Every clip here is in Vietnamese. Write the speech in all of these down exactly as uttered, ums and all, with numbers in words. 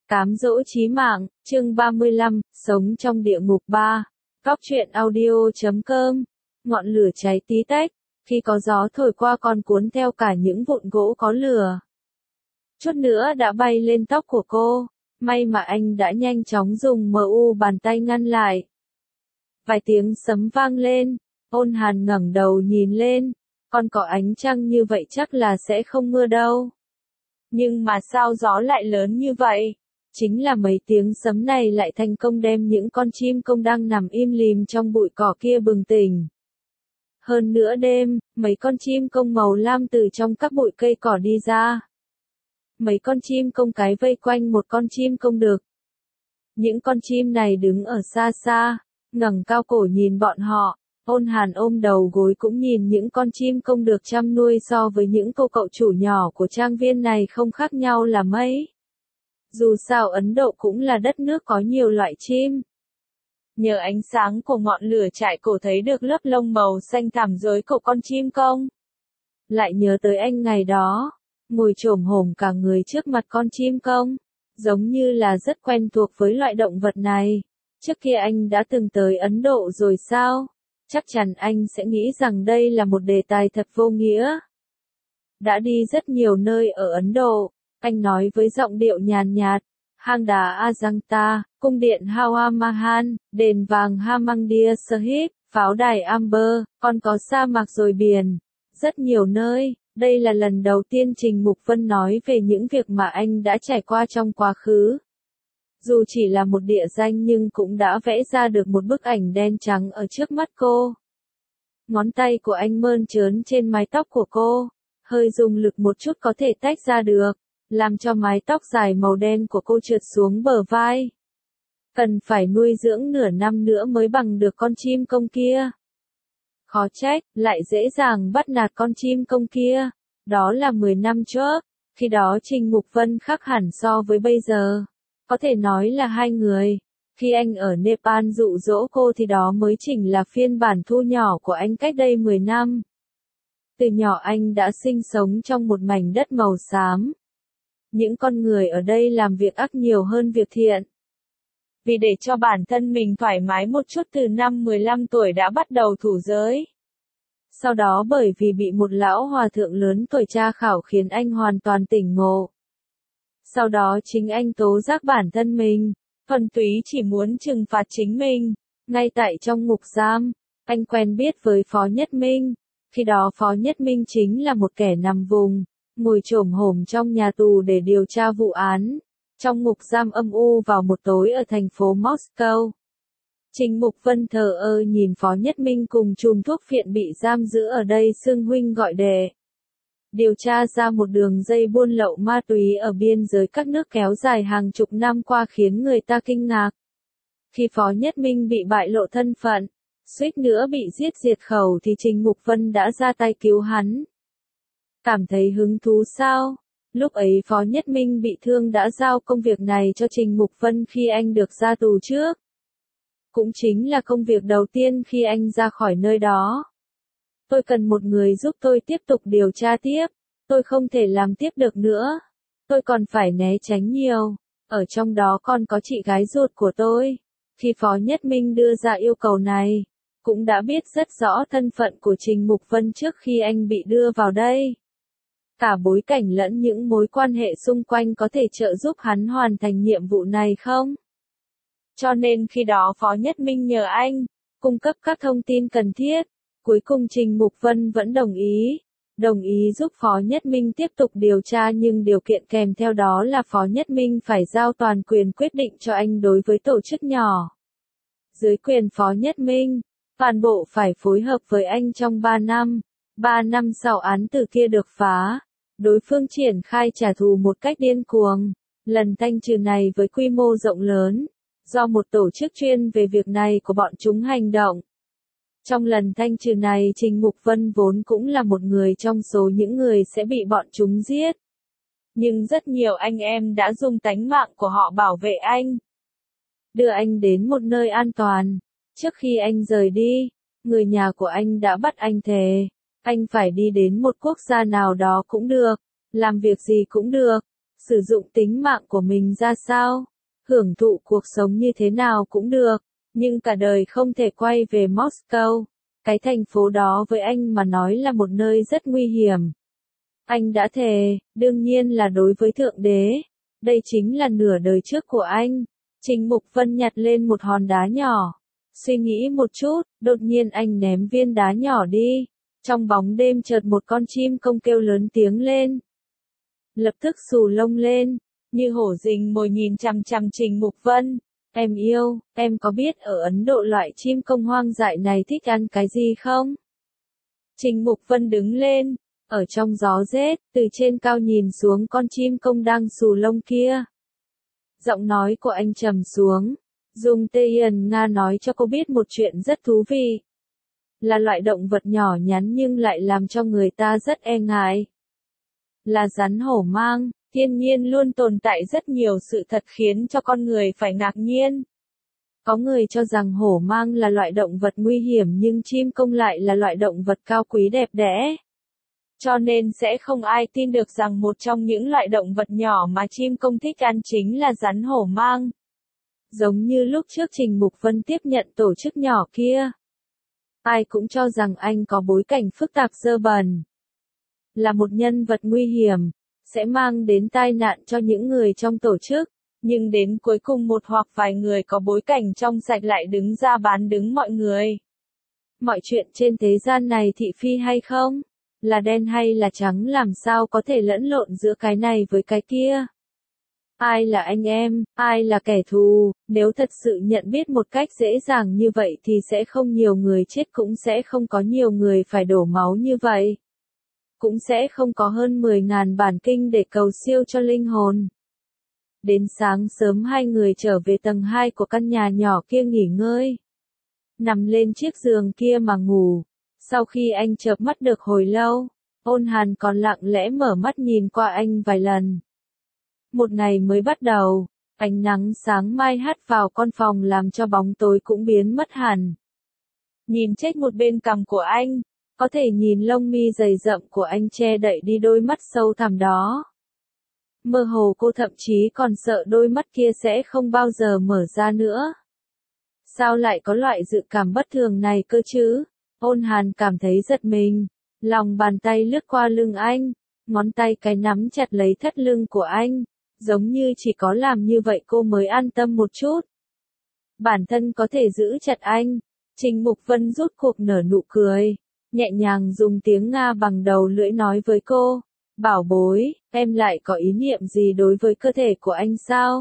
Cám dỗ chí mạng, chương ba mươi lăm, sống trong địa ngục ba. Cóc truyện audio chấm com. Ngọn lửa cháy tí tách, khi có gió thổi qua còn cuốn theo cả những vụn gỗ có lửa. Chút nữa đã bay lên tóc của cô, may mà anh đã nhanh chóng dùng mu bàn tay ngăn lại. Vài tiếng sấm vang lên, Ôn Hàn ngẩng đầu nhìn lên, còn có ánh trăng như vậy chắc là sẽ không mưa đâu. Nhưng mà sao gió lại lớn như vậy? Chính là mấy tiếng sấm này lại thành công đem những con chim công đang nằm im lìm trong bụi cỏ kia bừng tỉnh. Hơn nữa đêm, mấy con chim công màu lam từ trong các bụi cây cỏ đi ra. Mấy con chim công cái vây quanh một con chim công đực. Những con chim này đứng ở xa xa, ngẩng cao cổ nhìn bọn họ. Ôn Hàn ôm đầu gối cũng nhìn những con chim công được chăm nuôi so với những cô cậu chủ nhỏ của trang viên này không khác nhau là mấy. Dù sao Ấn Độ cũng là đất nước có nhiều loại chim. Nhờ ánh sáng của ngọn lửa trại cổ thấy được lớp lông màu xanh thẳm dưới cổ con chim công. Lại nhớ tới anh ngày đó, ngồi chồm hổm cả người trước mặt con chim công, giống như là rất quen thuộc với loại động vật này. Trước kia anh đã từng tới Ấn Độ rồi sao? Chắc chắn anh sẽ nghĩ rằng đây là một đề tài thật vô nghĩa. Đã đi rất nhiều nơi ở Ấn Độ, anh nói với giọng điệu nhàn nhạt, hang đá Ajanta, cung điện Hawa Mahal, đền vàng Hamandir Sahib, pháo đài Amber, còn có sa mạc rồi biển, rất nhiều nơi. Đây là lần đầu tiên Trình Mục Vân nói về những việc mà anh đã trải qua trong quá khứ. Dù chỉ là một địa danh nhưng cũng đã vẽ ra được một bức ảnh đen trắng ở trước mắt cô. Ngón tay của anh mơn trớn trên mái tóc của cô, hơi dùng lực một chút có thể tách ra được, làm cho mái tóc dài màu đen của cô trượt xuống bờ vai. Cần phải nuôi dưỡng nửa năm nữa mới bằng được con chim công kia. Khó trách, lại dễ dàng bắt nạt con chim công kia. Đó là mười năm trước, khi đó Trình Mục Vân khác hẳn so với bây giờ. Có thể nói là hai người. Khi anh ở Nepal dụ dỗ cô thì đó mới chỉnh là phiên bản thu nhỏ của anh cách đây mười năm. Từ nhỏ anh đã sinh sống trong một mảnh đất màu xám. Những con người ở đây làm việc ác nhiều hơn việc thiện. Vì để cho bản thân mình thoải mái một chút từ năm mười lăm tuổi đã bắt đầu thủ giới. Sau đó bởi vì bị một lão hòa thượng lớn tuổi tra khảo khiến anh hoàn toàn tỉnh ngộ. Sau đó chính anh tố giác bản thân mình, thuần túy chỉ muốn trừng phạt chính mình. Ngay tại trong ngục giam, anh quen biết với Phó Nhất Minh. Khi đó Phó Nhất Minh chính là một kẻ nằm vùng, ngồi chồm hổm trong nhà tù để điều tra vụ án. Trong ngục giam âm u vào một tối ở thành phố Moscow. Trình Mục Vân thờ ơ nhìn Phó Nhất Minh cùng chùm thuốc phiện bị giam giữ ở đây xưng huynh gọi đệ. Điều tra ra một đường dây buôn lậu ma túy ở biên giới các nước kéo dài hàng chục năm qua khiến người ta kinh ngạc. Khi Phó Nhất Minh bị bại lộ thân phận, suýt nữa bị giết diệt khẩu thì Trình Mục Vân đã ra tay cứu hắn. Cảm thấy hứng thú sao? Lúc ấy Phó Nhất Minh bị thương đã giao công việc này cho Trình Mục Vân khi anh được ra tù trước. Cũng chính là công việc đầu tiên khi anh ra khỏi nơi đó. Tôi cần một người giúp tôi tiếp tục điều tra tiếp. Tôi không thể làm tiếp được nữa. Tôi còn phải né tránh nhiều. Ở trong đó còn có chị gái ruột của tôi. Khi Phó Nhất Minh đưa ra yêu cầu này, cũng đã biết rất rõ thân phận của Trình Mục Vân trước khi anh bị đưa vào đây. Cả bối cảnh lẫn những mối quan hệ xung quanh có thể trợ giúp hắn hoàn thành nhiệm vụ này không? Cho nên khi đó Phó Nhất Minh nhờ anh cung cấp các thông tin cần thiết. Cuối cùng Trình Mục Vân vẫn đồng ý. Đồng ý giúp Phó Nhất Minh tiếp tục điều tra nhưng điều kiện kèm theo đó là Phó Nhất Minh phải giao toàn quyền quyết định cho anh đối với tổ chức nhỏ. Dưới quyền Phó Nhất Minh, toàn bộ phải phối hợp với anh trong ba năm. ba năm sau án tử kia được phá, đối phương triển khai trả thù một cách điên cuồng. Lần thanh trừ này với quy mô rộng lớn, do một tổ chức chuyên về việc này của bọn chúng hành động. Trong lần thanh trừ này Trình Mục Vân vốn cũng là một người trong số những người sẽ bị bọn chúng giết. Nhưng rất nhiều anh em đã dùng tánh mạng của họ bảo vệ anh. Đưa anh đến một nơi an toàn. Trước khi anh rời đi, người nhà của anh đã bắt anh thề. Anh phải đi đến một quốc gia nào đó cũng được, làm việc gì cũng được, sử dụng tính mạng của mình ra sao, hưởng thụ cuộc sống như thế nào cũng được, nhưng cả đời không thể quay về Moscow. Cái thành phố đó với anh mà nói là một nơi rất nguy hiểm. Anh đã thề, đương nhiên là đối với Thượng Đế. Đây chính là nửa đời trước của anh. Trình Mục Vân nhặt lên một hòn đá nhỏ. Suy nghĩ một chút, đột nhiên anh ném viên đá nhỏ đi. Trong bóng đêm chợt một con chim công kêu lớn tiếng lên. Lập tức xù lông lên, như hổ rình mồi nhìn chằm chằm Trình Mục Vân. Em yêu, em có biết ở Ấn Độ loại chim công hoang dại này thích ăn cái gì không? Trình Mục Vân đứng lên, ở trong gió rét, từ trên cao nhìn xuống con chim công đang xù lông kia. Giọng nói của anh trầm xuống, dùng Tây Hiền Nga nói cho cô biết một chuyện rất thú vị. Là loại động vật nhỏ nhắn nhưng lại làm cho người ta rất e ngại. Là rắn hổ mang, thiên nhiên luôn tồn tại rất nhiều sự thật khiến cho con người phải ngạc nhiên. Có người cho rằng hổ mang là loại động vật nguy hiểm nhưng chim công lại là loại động vật cao quý đẹp đẽ. Cho nên sẽ không ai tin được rằng một trong những loại động vật nhỏ mà chim công thích ăn chính là rắn hổ mang. Giống như lúc trước Trình Mục Vân tiếp nhận tổ chức nhỏ kia. Ai cũng cho rằng anh có bối cảnh phức tạp dơ bẩn. Là một nhân vật nguy hiểm, sẽ mang đến tai nạn cho những người trong tổ chức. Nhưng đến cuối cùng một hoặc vài người có bối cảnh trong sạch lại đứng ra bán đứng mọi người. Mọi chuyện trên thế gian này thị phi hay không? Là đen hay là trắng làm sao có thể lẫn lộn giữa cái này với cái kia? Ai là anh em, ai là kẻ thù, nếu thật sự nhận biết một cách dễ dàng như vậy thì sẽ không nhiều người chết cũng sẽ không có nhiều người phải đổ máu như vậy. Cũng sẽ không có hơn mười ngàn bản kinh để cầu siêu cho linh hồn. Đến sáng sớm hai người trở về tầng hai của căn nhà nhỏ kia nghỉ ngơi. Nằm lên chiếc giường kia mà ngủ. Sau khi anh chợp mắt được hồi lâu, Ôn Hàn còn lặng lẽ mở mắt nhìn qua anh vài lần. Một ngày mới bắt đầu, ánh nắng sáng mai hắt vào con phòng làm cho bóng tối cũng biến mất hẳn. Nhìn chết một bên cằm của anh, có thể nhìn lông mi dày rậm của anh che đậy đi đôi mắt sâu thẳm đó. Mơ hồ cô thậm chí còn sợ đôi mắt kia sẽ không bao giờ mở ra nữa. Sao lại có loại dự cảm bất thường này cơ chứ? Ôn Hàn cảm thấy giật mình, lòng bàn tay lướt qua lưng anh, ngón tay cái nắm chặt lấy thắt lưng của anh, giống như chỉ có làm như vậy cô mới an tâm một chút. Bản thân có thể giữ chặt anh, Trình Mục Vân rút cuộc nở nụ cười, nhẹ nhàng dùng tiếng Nga bằng đầu lưỡi nói với cô, bảo bối, em lại có ý niệm gì đối với cơ thể của anh sao?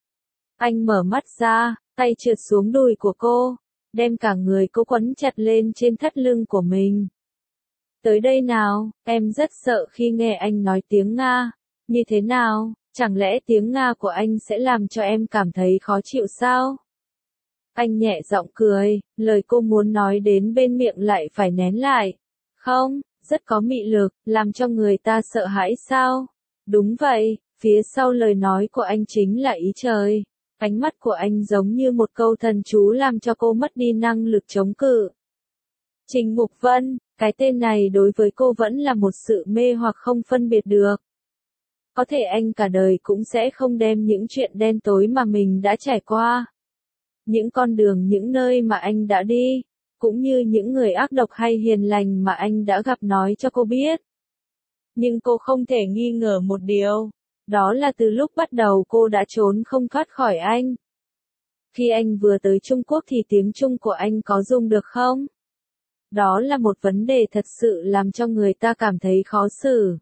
Anh mở mắt ra, tay trượt xuống đùi của cô, đem cả người cô quấn chặt lên trên thắt lưng của mình. Tới đây nào, em rất sợ khi nghe anh nói tiếng Nga. Như thế nào, chẳng lẽ tiếng Nga của anh sẽ làm cho em cảm thấy khó chịu sao? Anh nhẹ giọng cười, lời cô muốn nói đến bên miệng lại phải nén lại. Không, rất có mị lực, làm cho người ta sợ hãi sao? Đúng vậy, phía sau lời nói của anh chính là ý trời. Ánh mắt của anh giống như một câu thần chú làm cho cô mất đi năng lực chống cự. Trình Mục Vân, cái tên này đối với cô vẫn là một sự mê hoặc không phân biệt được. Có thể anh cả đời cũng sẽ không đem những chuyện đen tối mà mình đã trải qua. Những con đường những nơi mà anh đã đi, cũng như những người ác độc hay hiền lành mà anh đã gặp nói cho cô biết. Nhưng cô không thể nghi ngờ một điều. Đó là từ lúc bắt đầu cô đã trốn không thoát khỏi anh. Khi anh vừa tới Trung Quốc thì tiếng Trung của anh có dùng được không? Đó là một vấn đề thật sự làm cho người ta cảm thấy khó xử.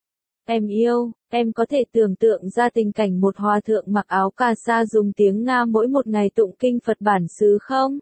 Em yêu, em có thể tưởng tượng ra tình cảnh một hòa thượng mặc áo cà sa dùng tiếng Nga mỗi một ngày tụng kinh Phật bản xứ không?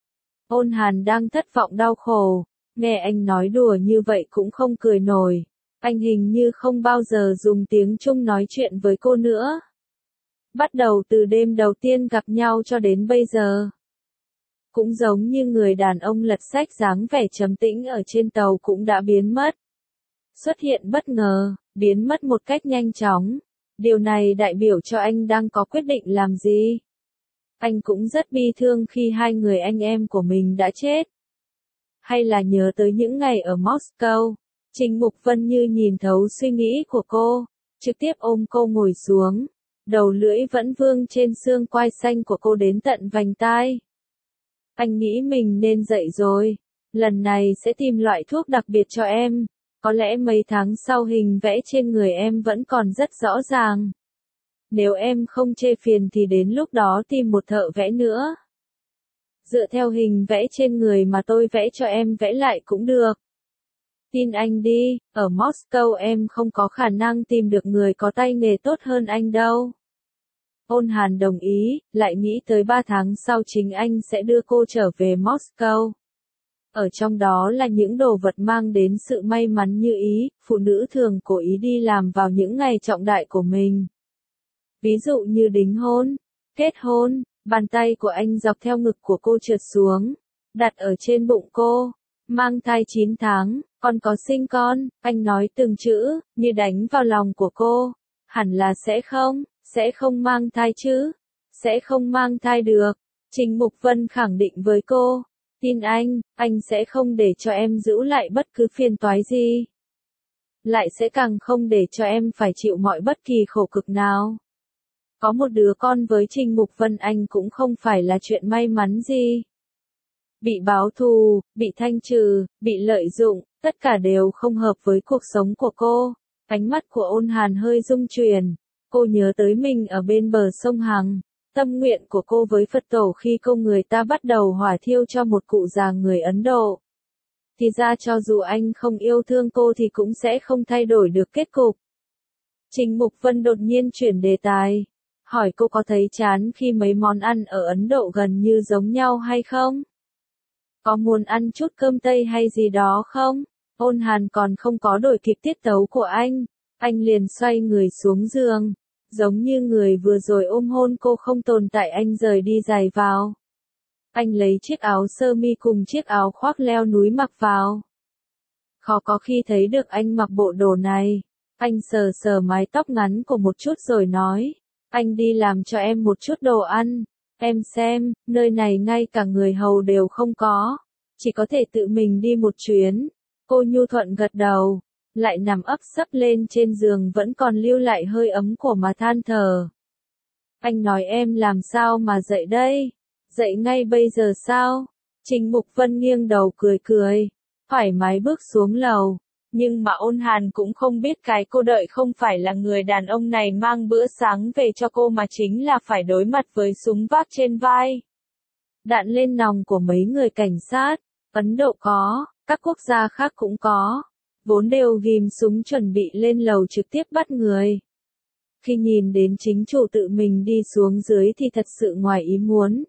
Ôn Hàn đang thất vọng đau khổ, nghe anh nói đùa như vậy cũng không cười nổi. Anh hình như không bao giờ dùng tiếng Trung nói chuyện với cô nữa. Bắt đầu từ đêm đầu tiên gặp nhau cho đến bây giờ. Cũng giống như người đàn ông lật sách dáng vẻ trầm tĩnh ở trên tàu cũng đã biến mất. Xuất hiện bất ngờ, biến mất một cách nhanh chóng. Điều này đại biểu cho anh đang có quyết định làm gì? Anh cũng rất bi thương khi hai người anh em của mình đã chết. Hay là nhớ tới những ngày ở Moscow? Trình Mục Vân như nhìn thấu suy nghĩ của cô. trực tiếp ôm cô ngồi xuống, đầu lưỡi vẫn vương trên xương quai xanh của cô đến tận vành tai. Anh nghĩ mình nên dậy rồi, lần này sẽ tìm loại thuốc đặc biệt cho em, có lẽ mấy tháng sau hình vẽ trên người em vẫn còn rất rõ ràng. Nếu em không chê phiền thì đến lúc đó tìm một thợ vẽ nữa. Dựa theo hình vẽ trên người mà tôi vẽ cho em vẽ lại cũng được. Tin anh đi, ở Moscow em không có khả năng tìm được người có tay nghề tốt hơn anh đâu. Ôn Hàn đồng ý, lại nghĩ tới ba tháng sau chính anh sẽ đưa cô trở về Moscow. Ở trong đó là những đồ vật mang đến sự may mắn như ý, phụ nữ thường cố ý đi làm vào những ngày trọng đại của mình. Ví dụ như đính hôn, kết hôn, bàn tay của anh dọc theo ngực của cô trượt xuống, đặt ở trên bụng cô, mang thai chín tháng, còn có sinh con, anh nói từng chữ, như đánh vào lòng của cô, hẳn là sẽ không, sẽ không mang thai chứ, sẽ không mang thai được. Trình Mục Vân khẳng định với cô, tin anh, anh sẽ không để cho em giữ lại bất cứ phiền toái gì. Lại sẽ càng không để cho em phải chịu mọi bất kỳ khổ cực nào. Có một đứa con với Trình Mục Vân anh cũng không phải là chuyện may mắn gì. Bị báo thù, bị thanh trừ, bị lợi dụng, tất cả đều không hợp với cuộc sống của cô. Ánh mắt của Ôn Hàn hơi rung chuyển. Cô nhớ tới mình ở bên bờ sông Hằng. Tâm nguyện của cô với Phật tổ khi cô người ta bắt đầu hỏa thiêu cho một cụ già người Ấn Độ. Thì ra cho dù anh không yêu thương cô thì cũng sẽ không thay đổi được kết cục. Trình Mục Vân đột nhiên chuyển đề tài. Hỏi cô có thấy chán khi mấy món ăn ở Ấn Độ gần như giống nhau hay không? Có muốn ăn chút cơm Tây hay gì đó không? Ôn Hàn còn không có đổi kịp tiết tấu của anh. Anh liền xoay người xuống giường. Giống như người vừa rồi ôm hôn cô không tồn tại anh rời đi giày vào. Anh lấy chiếc áo sơ mi cùng chiếc áo khoác leo núi mặc vào. Khó có khi thấy được anh mặc bộ đồ này. Anh sờ sờ mái tóc ngắn của một chút rồi nói. Anh đi làm cho em một chút đồ ăn. Em xem, nơi này ngay cả người hầu đều không có. Chỉ có thể tự mình đi một chuyến. Cô nhu thuận gật đầu. Lại nằm ấp sấp lên trên giường vẫn còn lưu lại hơi ấm của mà than thở. Anh nói em làm sao mà dậy đây? Dậy ngay bây giờ sao? Trình Mục Vân nghiêng đầu cười cười. Thoải mái bước xuống lầu. Nhưng mà Ôn Hàn cũng không biết cái cô đợi không phải là người đàn ông này mang bữa sáng về cho cô mà chính là phải đối mặt với súng vác trên vai. Đạn lên nòng của mấy người cảnh sát. Ấn Độ có, các quốc gia khác cũng có. Vốn đều ghim súng chuẩn bị lên lầu trực tiếp bắt người. Khi nhìn đến chính chủ tự mình đi xuống dưới thì thật sự ngoài ý muốn.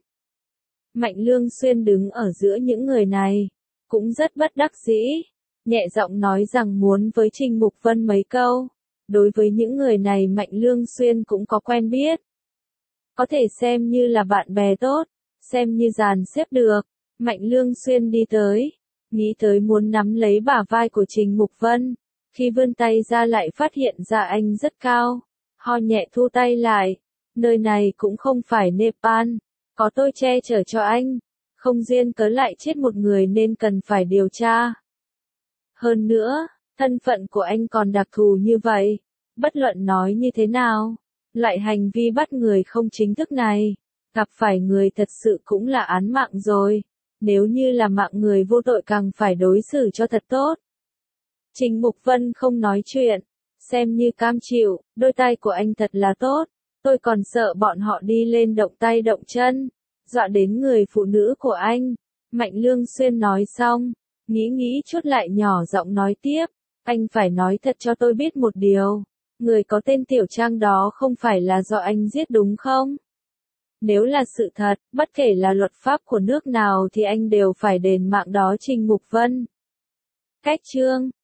Mạnh Lương Xuyên đứng ở giữa những người này, cũng rất bất đắc dĩ, nhẹ giọng nói rằng muốn với Trình Mục Vân mấy câu. Đối với những người này Mạnh Lương Xuyên cũng có quen biết. Có thể xem như là bạn bè tốt, xem như dàn xếp được. Mạnh Lương Xuyên đi tới. Nghĩ tới muốn nắm lấy bả vai của Trình Mục Vân, khi vươn tay ra lại phát hiện ra anh rất cao, ho nhẹ thu tay lại, nơi này cũng không phải Nepal, có tôi che chở cho anh, không duyên cớ lại chết một người nên cần phải điều tra. Hơn nữa, thân phận của anh còn đặc thù như vậy, bất luận nói như thế nào, loại hành vi bắt người không chính thức này, gặp phải người thật sự cũng là án mạng rồi. Nếu như là mạng người vô tội càng phải đối xử cho thật tốt. Trình Mục Vân không nói chuyện, xem như cam chịu, đôi tay của anh thật là tốt, tôi còn sợ bọn họ đi lên động tay động chân, dọa đến người phụ nữ của anh. Mạnh Lương Xuyên nói xong, nghĩ nghĩ chút lại nhỏ giọng nói tiếp, anh phải nói thật cho tôi biết một điều, người có tên Tiểu Trang đó không phải là do anh giết đúng không? Nếu là sự thật, bất kể là luật pháp của nước nào thì anh đều phải đền mạng đó Trình Mục Vân. Cách chương